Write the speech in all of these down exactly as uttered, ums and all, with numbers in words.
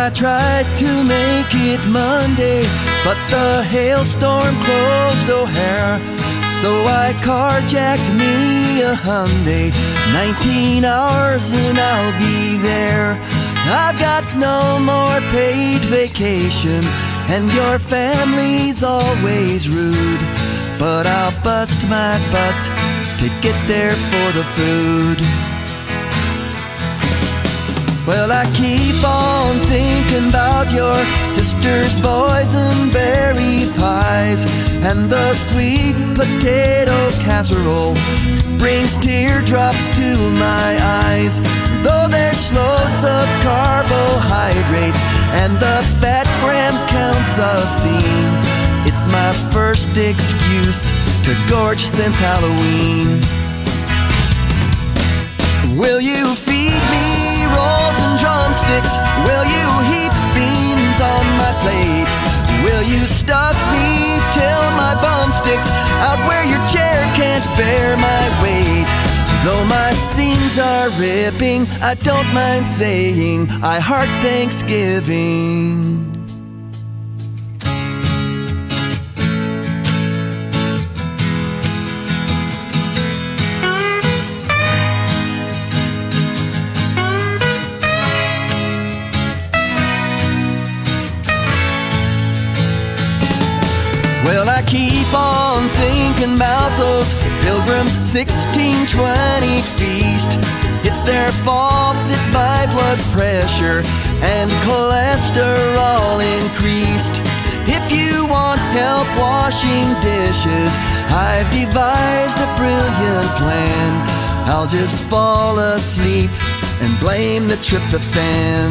I tried to make it Monday, but the hailstorm closed O'Hare. So I carjacked me a Hyundai, nineteen hours and I'll be there. I've got no more paid vacation, and your family's always rude, but I'll bust my butt to get there for the food. Well, I keep on thinking about your sister's boysenberry pies, and the sweet potato casserole brings teardrops to my eyes. Though there's loads of carbohydrates and the fat gram counts obscene, it's my first excuse to gorge since Halloween. Will you feed me rolls and drumsticks? Will you heap beans on my plate? Will you stuff me till my bum sticks out where your chair can't bear my weight? Though my seams are ripping, I don't mind saying I heart Thanksgiving. Well, I keep on thinking about those Pilgrims sixteen twenty feast. It's their fault that my blood pressure and cholesterol increased. If you want help washing dishes, I've devised a brilliant plan. I'll just fall asleep and blame the tryptophan.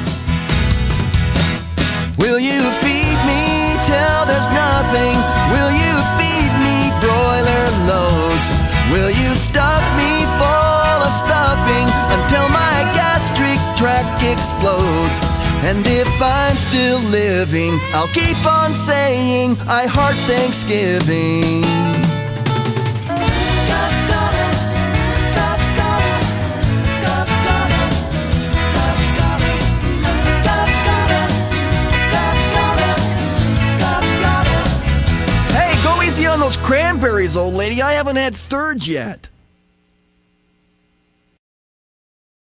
Will you feed me till there's nothing? Will you feed me broiler loads? Will you stuff me full of stuffing until my gastric tract explodes? And if I'm still living, I'll keep on saying I heart Thanksgiving. On those cranberries, old lady. I haven't had thirds yet.